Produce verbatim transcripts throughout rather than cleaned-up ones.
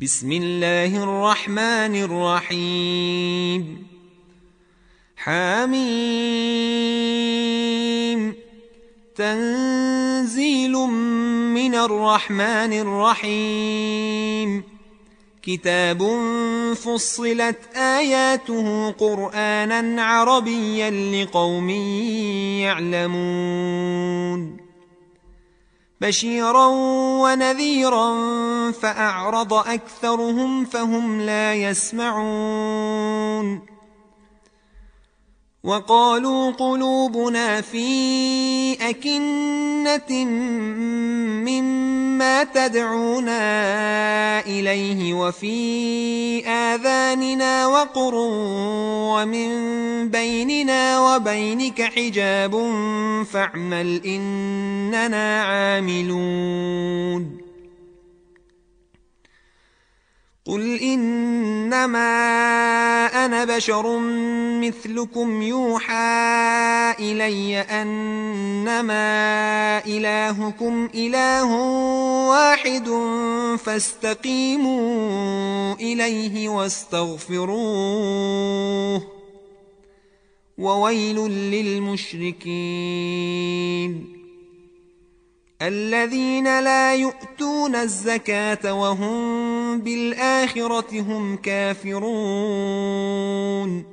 بسم الله الرحمن الرحيم حميم تنزيل من الرحمن الرحيم كتاب فصلت آياته قرآنا عربيا لقوم يعلمون بشيرا ونذيرا فأعرض أكثرهم فهم لا يسمعون وقالوا قلوبنا في أكنة مما تدعونا إليه وفي آذاننا وقر ومن بيننا وبينك حجاب فاعمل إننا عاملون قل إنما أنا بشر مثلكم يوحى إلي أنما إلهكم إله واحد فاستقيموا إليه واستغفروه وويل للمشركين الذين لا يؤتون الزكاة وهم بالآخرة هم كافرون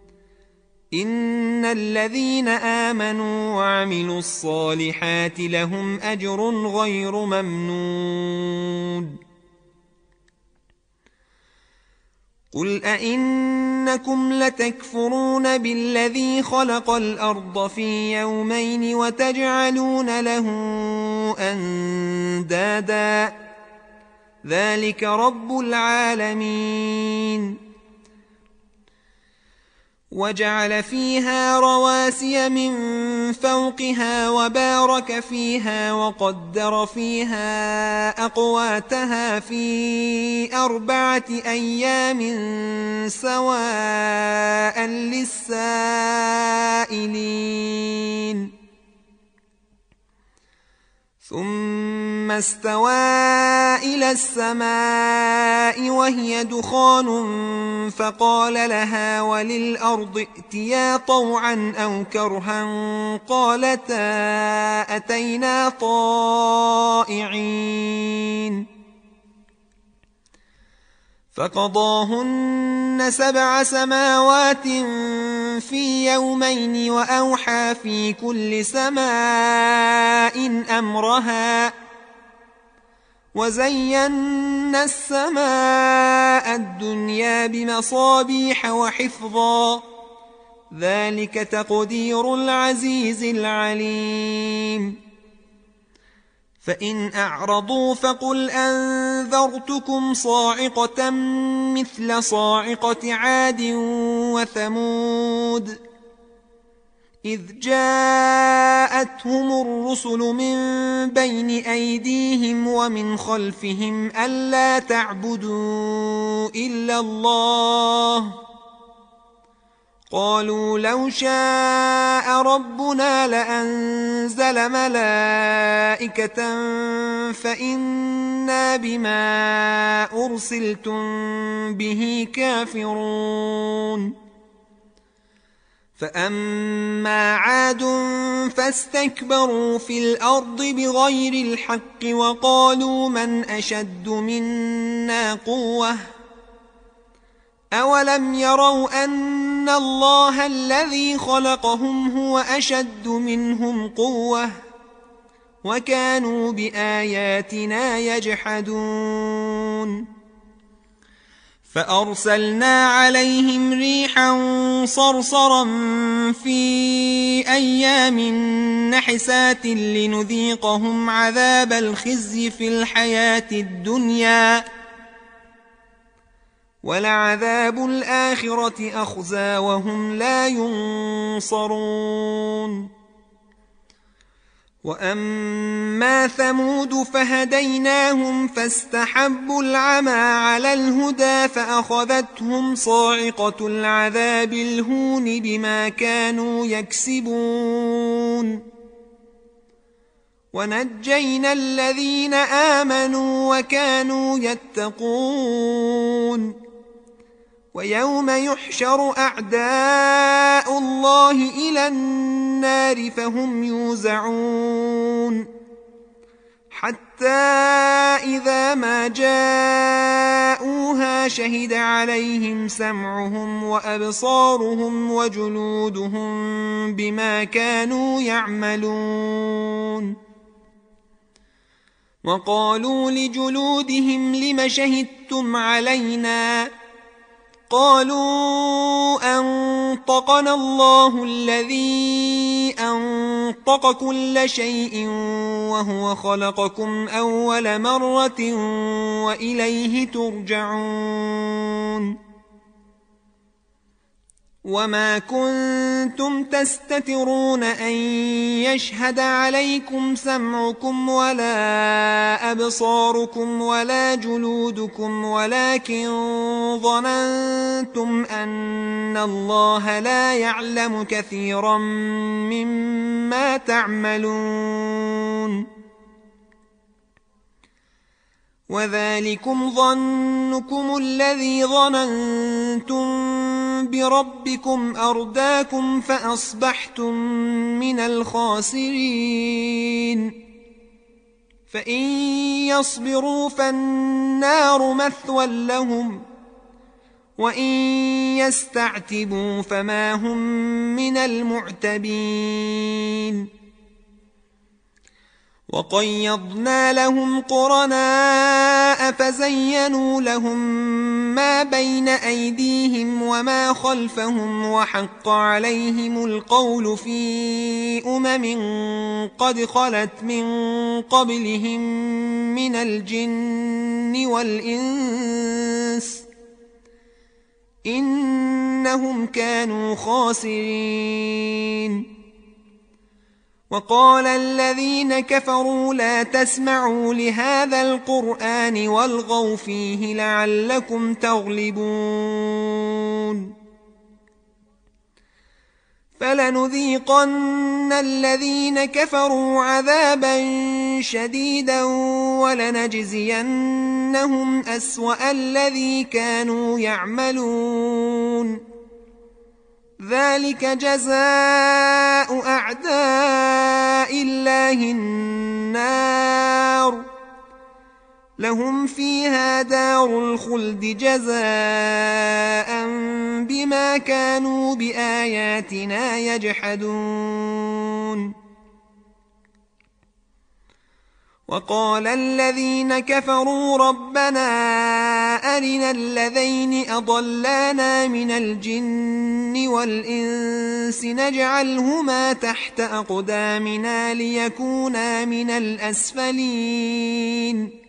إن الذين آمنوا وعملوا الصالحات لهم أجر غير ممنون قل أئنكم لتكفرون بالذي خلق الأرض في يومين وتجعلون له أندادا ذلك رب العالمين وجعل فيها رواسي من فوقها وبارك فيها وقدر فيها أقواتها في أربعة أيام سواء للسائلين ثم استوى إلى السماء وهي دخان فقال لها وللأرض ائتيا طوعا أو كرها قالتا أتينا طائعين فقضاهن سبع سماوات في يومين وأوحى في كل سماء أمرها وزينا السماء الدنيا بمصابيح وحفظا ذلك تقدير العزيز العليم فإن أعرضوا فقل أنذرتكم صاعقة مثل صاعقة عاد وثمود إذ جاءتهم الرسل من بين أيديهم ومن خلفهم ألا تعبدوا إلا الله قالوا لو شاء ربنا لأنزل ملائكة فإنا بما أرسلتم به كافرون فأما عاد فاستكبروا في الأرض بغير الحق وقالوا من أشد منا قوة أولم يروا أن الله الذي خلقهم هو أشد منهم قوة وكانوا بآياتنا يجحدون فأرسلنا عليهم ريحا صرصرا في أيام نحسات لنذيقهم عذاب الخزي في الحياة الدنيا ولعذاب الآخرة أخزى وهم لا ينصرون وأما ثمود فهديناهم فاستحبوا العمى على الهدى فأخذتهم صاعقة العذاب الهون بما كانوا يكسبون ونجينا الذين آمنوا وكانوا يتقون ويوم يحشر أعداء الله إلى النار فهم يوزعون حتى إذا ما جاءوها شهد عليهم سمعهم وأبصارهم وجلودهم بما كانوا يعملون وقالوا لجلودهم لم شهدتم علينا قالوا أنطقنا الله الذي أنطق كل شيء وهو خلقكم أول مرة وإليه ترجعون وما كنتم تستترون أن يشهد عليكم سمعكم ولا أبصاركم ولا جلودكم ولكن ظننتم أن الله لا يعلم كثيرا مما تعملون وذلكم ظنكم الذي ظننتم بربكم أرداكم فأصبحتم من الخاسرين فإن يصبروا فالنار مثوى لهم وإن يستعتبوا فما هم من المعتبين وقيضنا لهم قرناء فزينوا لهم ما بين أيديهم وما خلفهم وحق عليهم القول في أمم قد خلت من قبلهم من الجن والإنس إنهم كانوا خاسرين وقال الذين كفروا لا تسمعوا لهذا القرآن والغوا فيه لعلكم تغلبون فلنذيقن الذين كفروا عذابا شديدا ولنجزينهم أسوأ الذي كانوا يعملون ذلك جزاء أعداء الله النار لهم فيها دار الخلد جزاء بما كانوا بآياتنا يجحدون وقال الذين كفروا ربنا أرنا الذين أضلانا من الجن والإنس نجعلهما تحت أقدامنا ليكونا من الأسفلين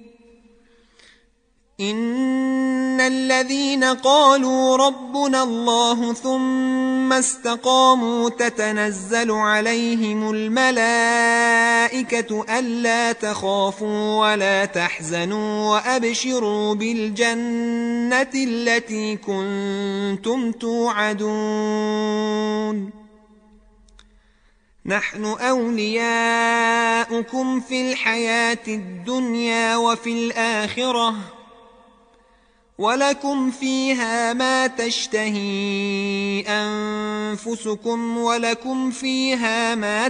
إن الذين قالوا ربنا الله ثم استقاموا تتنزل عليهم الملائكة ألا تخافوا ولا تحزنوا وأبشروا بالجنة التي كنتم توعدون نحن أولياؤكم في الحياة الدنيا وفي الآخرة ولكم فيها ما تشتهي أنفسكم ولكم فيها ما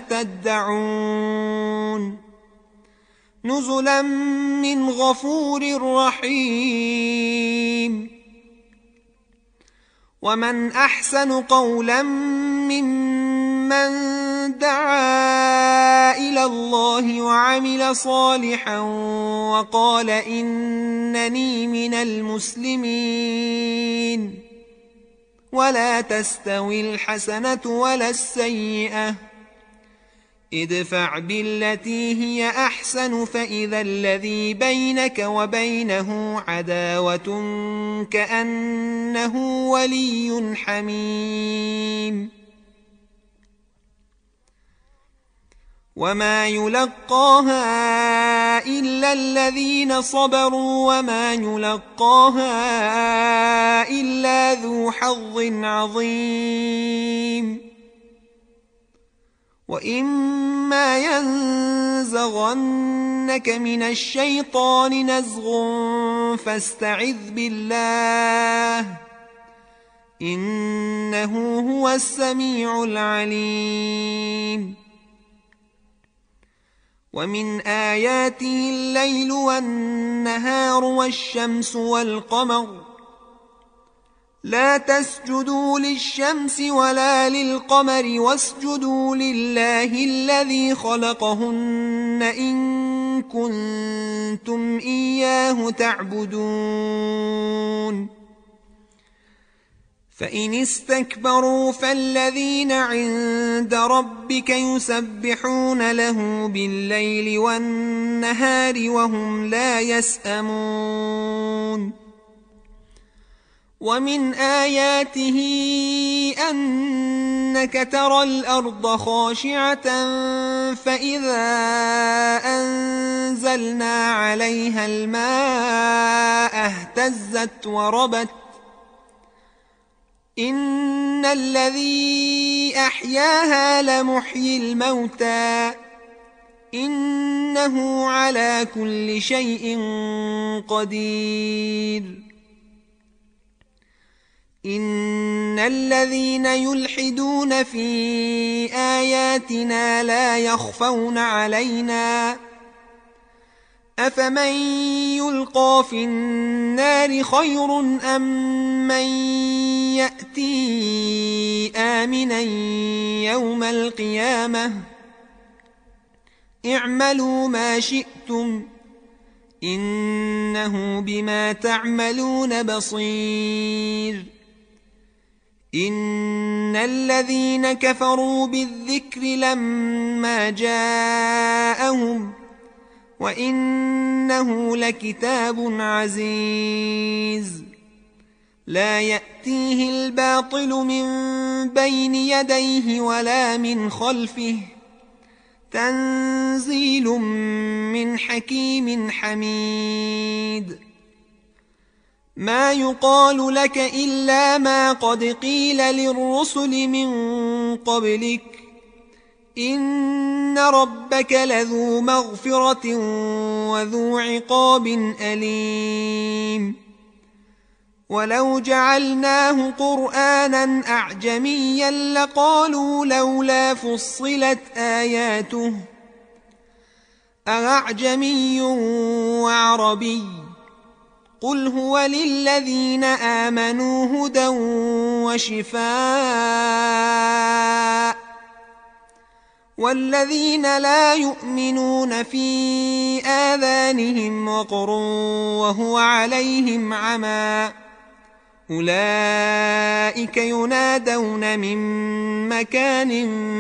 تدعون نزلا من غفور رحيم ومن أحسن قولا ممن دعا إلى الله وعمل صالحا وقال إنني من المسلمين ولا تستوي الحسنة ولا السيئة ادفع بالتي هي أحسن فإذا الذي بينك وبينه عداوة كأنه ولي حميم وما يلقاها إلا الذين صبروا وما يلقاها إلا ذو حظ عظيم وإما ينزغنك من الشيطان نزغ فاستعذ بالله إنه هو السميع العليم. ومن آياته الليل والنهار والشمس والقمر لا تسجدوا للشمس ولا للقمر واسجدوا لله الذي خلقهن إن كنتم إياه تعبدون. فإن استكبروا فالذين عند ربك يسبحون له بالليل والنهار وهم لا يسأمون. ومن آياته أنك ترى الأرض خاشعة فإذا أنزلنا عليها الماء اهتزت وربت إن الذي أحياها لمحيي الموتى إنه على كل شيء قدير. إن الذين يلحدون في آياتنا لا يخفون علينا أفمن يلقى في النار خير أم من يأتي آمنا يوم القيامة اعملوا ما شئتم إنه بما تعملون بصير. إن الذين كفروا بالذكر لما جاءهم وإنه لكتاب عزيز لا يأتيه الباطل من بين يديه ولا من خلفه تنزيل من حكيم حميد. ما يقال لك إلا ما قد قيل للرسل من قبلك إن ربك لذو مغفرة وذو عقاب أليم. ولو جعلناه قرآنا أعجميا لقالوا لولا فصلت آياته أأعجمي وعربي قل هو للذين آمنوا هدى وشفاء والذين لا يؤمنون في آذانهم وقر وهو عليهم عمى أولئك ينادون من مكان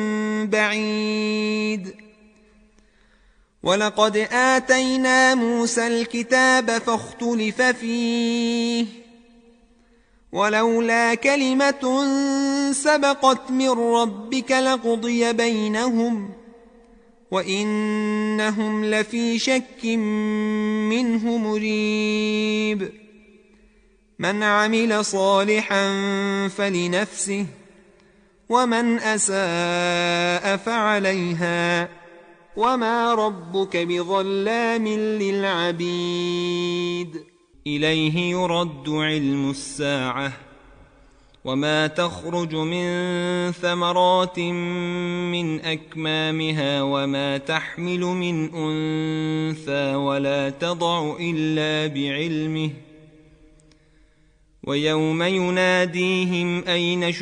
بعيد. ولقد آتينا موسى الكتاب فاختلف فيه ولولا كلمة سبقت من ربك لقضي بينهم وإنهم لفي شك منه مريب. من عمل صالحا فلنفسه ومن أساء فعليها وما ربك بظلام للعبيد. إليه يرد علم الساعة وما تخرج من ثمرات من أكمامها وما تحمل من أنثى ولا تضع إلا بعلمه ويوم يناديهم أين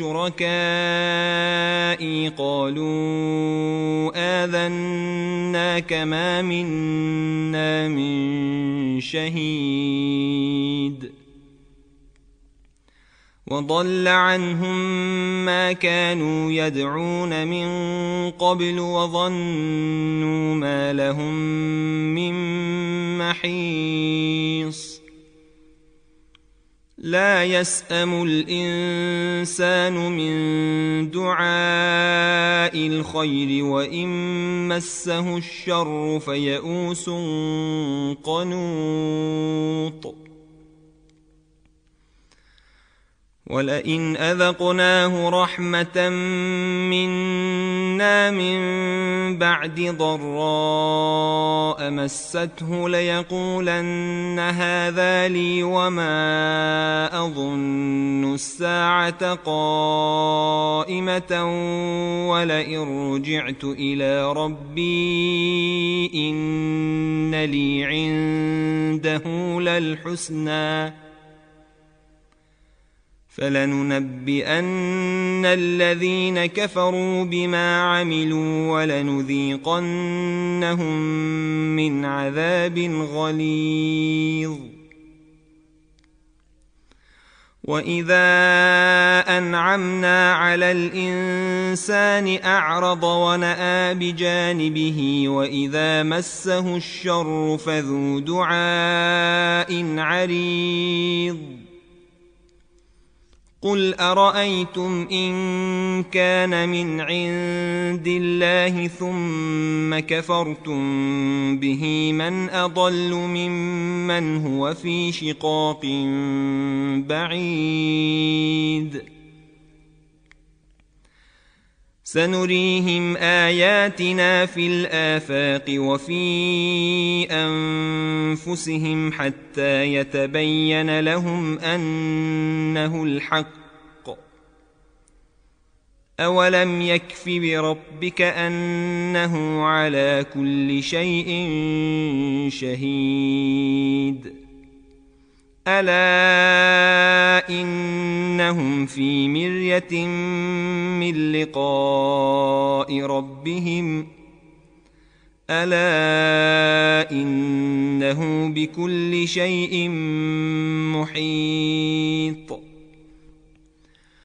شركائي قالوا آذناك ما منا من شهيد وضل عنهم ما كانوا يدعون من قبل وظنوا ما لهم من محيص. لا يسأم الإنسان من دعاء الخير وإن مسه الشر فيئوس قنوط. ولئن أذقناه رحمة منا أنعمنا من بعد ضراء مسته ليقولن هذا لي وما أظن الساعة قائمة ولئن رجعت إلى ربي إن لي عنده للحسنى فلننبئن الذين كفروا بما عملوا ولنذيقنهم من عذاب غليظ. وإذا أنعمنا على الإنسان أعرض ونأى بجانبه وإذا مسه الشر فذو دعاء عريض. قل أرأيتم إن كان من عند الله ثم كفرتم به من أضل ممن هو في شقاق بعيد. سنريهم آياتنا في الآفاق وفي أنفسهم حتى يتبين لهم أنه الحق. أولم يكف بربك أنه على كل شيء شهيد. ألا إنهم في مرية من لقاء ربهم ألا إنه بكل شيء محيط.